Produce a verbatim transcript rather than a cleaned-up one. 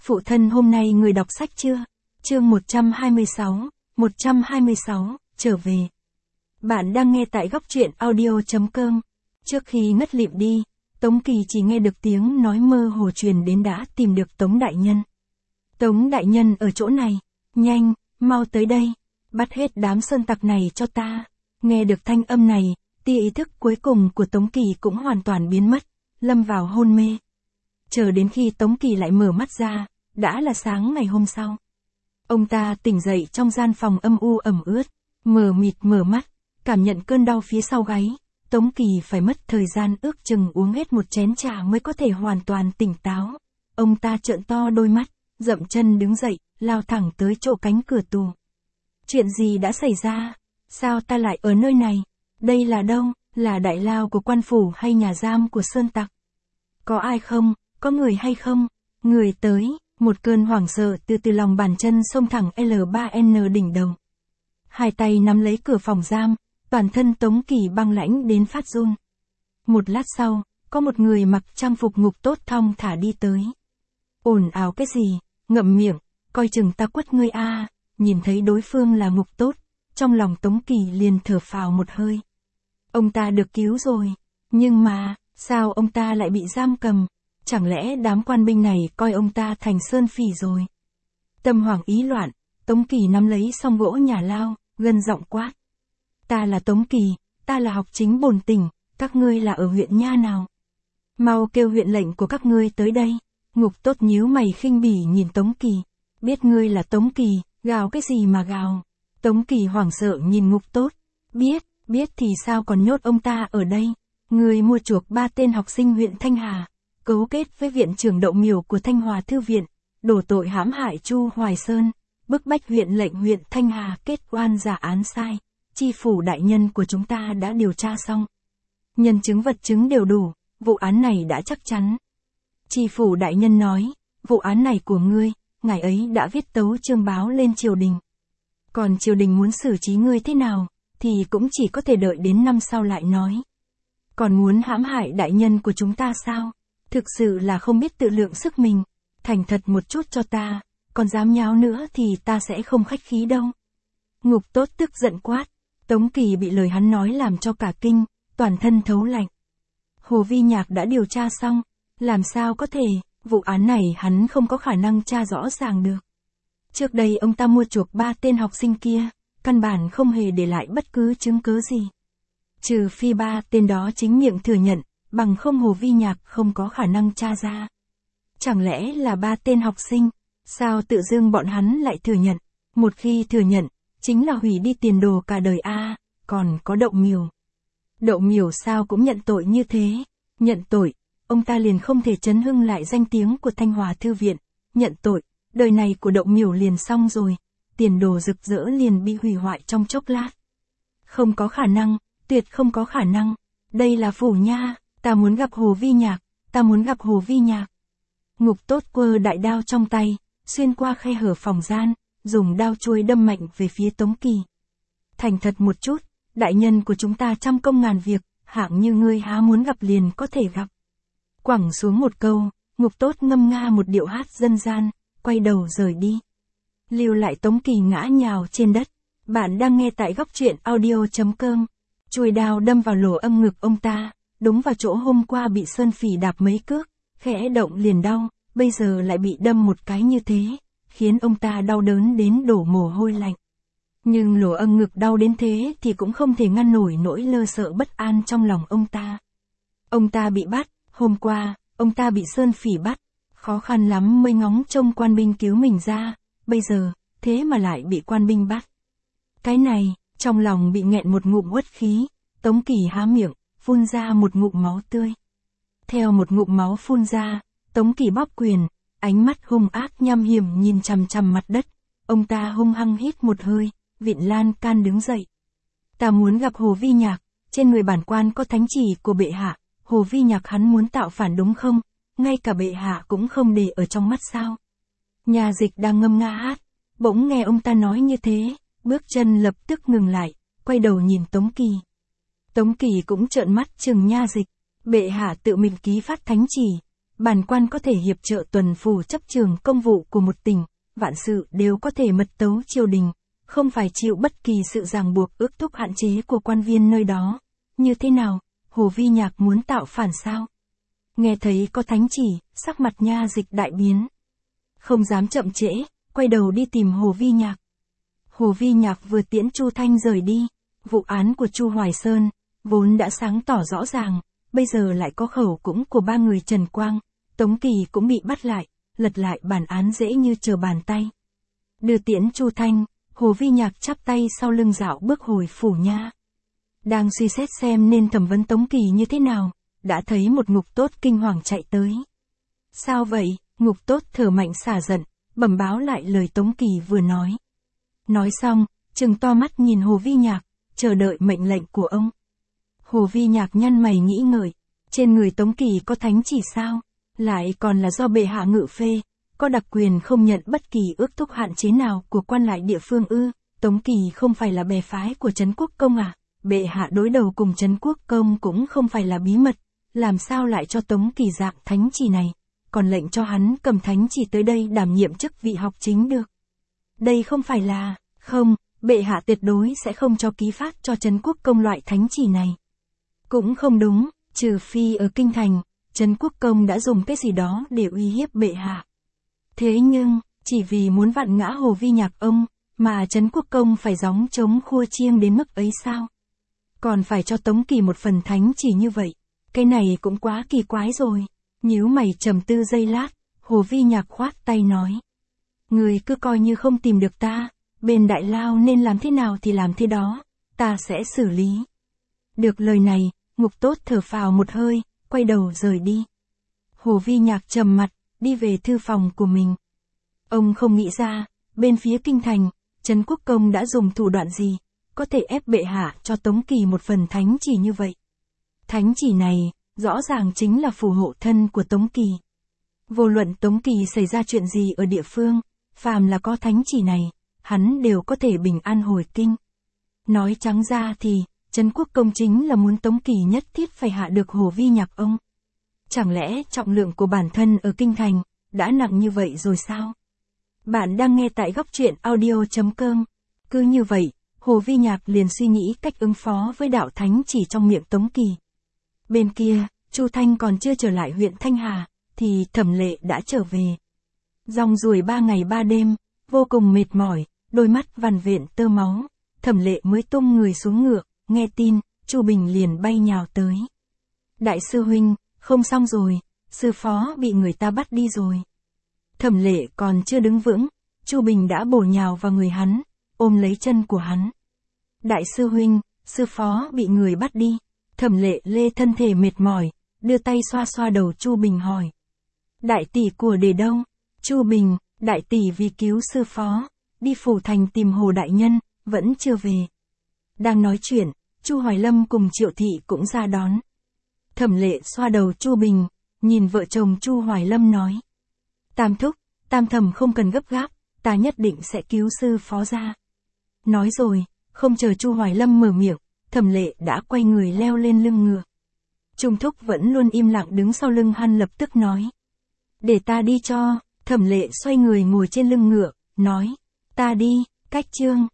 Phụ thân hôm nay người đọc sách chưa? Chương một trăm hai mươi sáu, một trăm hai mươi sáu, trở về. Bạn đang nghe tại góc truyện audio chấm com. Trước khi ngất lịm đi, Tống Kỳ chỉ nghe được tiếng nói mơ hồ truyền đến đã tìm được Tống đại nhân. Tống đại nhân ở chỗ này, nhanh, mau tới đây, bắt hết đám sơn tặc này cho ta. Nghe được thanh âm này, tia ý thức cuối cùng của Tống Kỳ cũng hoàn toàn biến mất, lâm vào hôn mê. Chờ đến khi Tống Kỳ lại mở mắt ra, đã là sáng ngày hôm sau. Ông ta tỉnh dậy trong gian phòng âm u ẩm ướt, mờ mịt mở mắt, cảm nhận cơn đau phía sau gáy. Tống Kỳ phải mất thời gian ước chừng uống hết một chén trà mới có thể hoàn toàn tỉnh táo. Ông ta trợn to đôi mắt, dậm chân đứng dậy, lao thẳng tới chỗ cánh cửa tù. Chuyện gì đã xảy ra? Sao ta lại ở nơi này? Đây là đâu? Là đại lao của quan phủ hay nhà giam của sơn tặc? Có ai không? Có người hay không? Người tới, một cơn hoảng sợ từ từ lòng bàn chân xông thẳng L ba N đỉnh đầu. Hai tay nắm lấy cửa phòng giam, toàn thân Tống Kỳ băng lãnh đến phát run. Một lát sau, có một người mặc trang phục ngục tốt thong thả đi tới. Ồn ào cái gì? Ngậm miệng, coi chừng ta quất ngươi a. Nhìn thấy đối phương là ngục tốt, trong lòng Tống Kỳ liền thở phào một hơi. Ông ta được cứu rồi, nhưng mà, sao ông ta lại bị giam cầm? Chẳng lẽ đám quan binh này coi ông ta thành sơn phỉ rồi? Tâm hoảng ý loạn, Tống Kỳ nắm lấy song gỗ nhà lao, gân giọng quát. Ta là Tống Kỳ, ta là học chính bồn tỉnh, các ngươi là ở huyện nha nào? Mau kêu huyện lệnh của các ngươi tới đây. Ngục tốt nhíu mày khinh bỉ nhìn Tống Kỳ. Biết ngươi là Tống Kỳ, gào cái gì mà gào? Tống Kỳ hoảng sợ nhìn ngục tốt. Biết, biết thì sao còn nhốt ông ta ở đây? Ngươi mua chuộc ba tên học sinh huyện Thanh Hà, cấu kết với viện trưởng Đậu Miểu của Thanh Hòa Thư viện, đổ tội hãm hại Chu Hoài Sơn, bức bách huyện lệnh huyện Thanh Hà kết oan giả án sai. Chi phủ đại nhân của chúng ta đã điều tra xong. Nhân chứng vật chứng đều đủ, vụ án này đã chắc chắn. Chi phủ đại nhân nói, vụ án này của ngươi, ngài ấy đã viết tấu chương báo lên triều đình. Còn triều đình muốn xử trí ngươi thế nào, thì cũng chỉ có thể đợi đến năm sau lại nói. Còn muốn hãm hại đại nhân của chúng ta sao? Thực sự là không biết tự lượng sức mình. Thành thật một chút cho ta, còn dám nháo nữa thì ta sẽ không khách khí đâu. Ngục tốt tức giận quát. Tống Kỳ bị lời hắn nói làm cho cả kinh, toàn thân thấu lạnh. Hồ Vi Nhạc đã điều tra xong, làm sao có thể, vụ án này hắn không có khả năng tra rõ ràng được. Trước đây ông ta mua chuộc ba tên học sinh kia, căn bản không hề để lại bất cứ chứng cứ gì. Trừ phi ba tên đó chính miệng thừa nhận, bằng không Hồ Vi Nhạc không có khả năng tra ra. Chẳng lẽ là ba tên học sinh, sao tự dưng bọn hắn lại thừa nhận, một khi thừa nhận, chính là hủy đi tiền đồ cả đời a. À, còn có Đậu Miểu. Đậu Miểu sao cũng nhận tội như thế, nhận tội, ông ta liền không thể chấn hưng lại danh tiếng của Thanh Hòa Thư viện, nhận tội, đời này của Đậu Miểu liền xong rồi, tiền đồ rực rỡ liền bị hủy hoại trong chốc lát. Không có khả năng, tuyệt không có khả năng, đây là phủ nha, ta muốn gặp Hồ Vi Nhạc, ta muốn gặp Hồ Vi Nhạc. Ngục tốt quơ đại đao trong tay, xuyên qua khe hở phòng gian, dùng đao chuôi đâm mạnh về phía Tống Kỳ. Thành thật một chút, đại nhân của chúng ta trăm công ngàn việc, hạng như ngươi há muốn gặp liền có thể gặp. Quẳng xuống một câu, ngục tốt ngâm nga một điệu hát dân gian, quay đầu rời đi. Lưu lại Tống Kỳ ngã nhào trên đất. Bạn đang nghe tại góc truyện audio chấm com. Chuôi đao đâm vào lỗ âm ngực ông ta, đúng vào chỗ hôm qua bị sơn phỉ đạp mấy cước, khẽ động liền đau, bây giờ lại bị đâm một cái như thế, khiến ông ta đau đớn đến đổ mồ hôi lạnh. Nhưng lỗ âm ngực đau đến thế thì cũng không thể ngăn nổi nỗi lơ sợ bất an trong lòng ông ta. Ông ta bị bắt, hôm qua, ông ta bị sơn phỉ bắt, khó khăn lắm mới ngóng trông quan binh cứu mình ra, bây giờ, thế mà lại bị quan binh bắt. Cái này, trong lòng bị nghẹn một ngụm uất khí, Tống Kỳ há miệng, phun ra một ngụm máu tươi. Theo một ngụm máu phun ra, Tống Kỳ bóp quyền, ánh mắt hung ác nham hiểm nhìn chằm chằm mặt đất, ông ta hung hăng hít một hơi, vịn lan can đứng dậy. Ta muốn gặp Hồ Vi Nhạc, trên người bản quan có thánh chỉ của bệ hạ, Hồ Vi Nhạc hắn muốn tạo phản đúng không? Ngay cả bệ hạ cũng không để ở trong mắt sao? Nhà dịch đang ngâm nga hát, bỗng nghe ông ta nói như thế, bước chân lập tức ngừng lại, quay đầu nhìn Tống Kỳ. Tống Kỳ cũng trợn mắt trừng nha dịch, bệ hạ tự mình ký phát thánh chỉ, bản quan có thể hiệp trợ tuần phủ chấp trường công vụ của một tỉnh, vạn sự đều có thể mật tấu triều đình, không phải chịu bất kỳ sự ràng buộc ước thúc hạn chế của quan viên nơi đó. Như thế nào, Hồ Vi Nhạc muốn tạo phản sao? Nghe thấy có thánh chỉ, sắc mặt Nha Dịch đại biến. Không dám chậm trễ, quay đầu đi tìm Hồ Vi Nhạc. Hồ Vi Nhạc vừa tiễn Chu Thanh rời đi, vụ án của Chu Hoài Sơn, vốn đã sáng tỏ rõ ràng, bây giờ lại có khẩu cũng của ba người Trần Quang, Tống Kỳ cũng bị bắt lại, lật lại bản án dễ như trở bàn tay. Đưa tiễn Chu Thanh, Hồ Vi Nhạc chắp tay sau lưng dạo bước hồi phủ nha. Đang suy xét xem nên thẩm vấn Tống Kỳ như thế nào, đã thấy một Ngục Tốt kinh hoàng chạy tới. Sao vậy? Ngục Tốt thở mạnh xả giận, bẩm báo lại lời Tống Kỳ vừa nói. Nói xong, trừng to mắt nhìn Hồ Vi Nhạc, chờ đợi mệnh lệnh của ông. Hồ Vi Nhạc nhăn mày nghĩ ngợi, trên người Tống Kỳ có thánh chỉ sao? Lại còn là do bệ hạ ngự phê, có đặc quyền không nhận bất kỳ ước thúc hạn chế nào của quan lại địa phương ư? Tống Kỳ không phải là bè phái của Trấn Quốc Công à? Bệ hạ đối đầu cùng Trấn Quốc Công cũng không phải là bí mật, làm sao lại cho Tống Kỳ dạng thánh chỉ này, còn lệnh cho hắn cầm thánh chỉ tới đây đảm nhiệm chức vị học chính được. Đây không phải là, không, bệ hạ tuyệt đối sẽ không cho ký phát cho Trấn Quốc Công loại thánh chỉ này. Cũng không đúng, trừ phi ở kinh thành, Trấn Quốc Công đã dùng cái gì đó để uy hiếp bệ hạ. Thế nhưng, chỉ vì muốn vặn ngã Hồ Vi Nhạc ông, mà Trấn Quốc Công phải gióng trống khua chiêng đến mức ấy sao? Còn phải cho Tống Kỳ một phần thánh chỉ như vậy, cái này cũng quá kỳ quái rồi. Nhíu mày trầm tư giây lát, Hồ Vi Nhạc khoát tay nói. Người cứ coi như không tìm được ta, bên Đại Lao nên làm thế nào thì làm thế đó, ta sẽ xử lý. Được lời này, Ngục Tốt thở phào một hơi, quay đầu rời đi. Hồ Vi Nhạc trầm mặt, đi về thư phòng của mình. Ông không nghĩ ra, bên phía kinh thành, Trấn Quốc Công đã dùng thủ đoạn gì, có thể ép bệ hạ cho Tống Kỳ một phần thánh chỉ như vậy. Thánh chỉ này, rõ ràng chính là phù hộ thân của Tống Kỳ. Vô luận Tống Kỳ xảy ra chuyện gì ở địa phương, phàm là có thánh chỉ này, hắn đều có thể bình an hồi kinh. Nói trắng ra thì, Trấn Quốc Công chính là muốn Tống Kỳ nhất thiết phải hạ được Hồ Vi Nhạc ông. Chẳng lẽ trọng lượng của bản thân ở kinh thành, đã nặng như vậy rồi sao? Bạn đang nghe tại góc truyện audio chấm com. Cứ như vậy, Hồ Vi Nhạc liền suy nghĩ cách ứng phó với đạo thánh chỉ trong miệng Tống Kỳ. Bên kia, Chu Thanh còn chưa trở lại huyện Thanh Hà, thì Thẩm Lệ đã trở về. Rong ruổi ba ngày ba đêm, vô cùng mệt mỏi, đôi mắt vằn vện tơ máu, Thẩm Lệ mới tung người xuống ngựa, nghe tin, Chu Bình liền bay nhào tới. Đại sư huynh, không xong rồi, sư phó bị người ta bắt đi rồi. Thẩm Lệ còn chưa đứng vững, Chu Bình đã bổ nhào vào người hắn, ôm lấy chân của hắn. Đại sư huynh, sư phó bị người bắt đi. Thẩm Lệ lê thân thể mệt mỏi, đưa tay xoa xoa đầu Chu Bình hỏi. Đại tỷ của để đâu? Chu Bình, đại tỷ vì cứu sư phó, đi phủ thành tìm Hồ đại nhân, vẫn chưa về. Đang nói chuyện, Chu Hoài Lâm cùng Triệu Thị cũng ra đón. Thẩm Lệ xoa đầu Chu Bình, nhìn vợ chồng Chu Hoài Lâm nói. Tam thúc, Tam thẩm không cần gấp gáp, ta nhất định sẽ cứu sư phó ra. Nói rồi, không chờ Chu Hoài Lâm mở miệng, Thẩm Lệ đã quay người leo lên lưng ngựa. Trung thúc vẫn luôn im lặng đứng sau lưng hắn lập tức nói. Để ta đi cho. Thẩm Lệ xoay người ngồi trên lưng ngựa, nói. Ta đi, cách chương.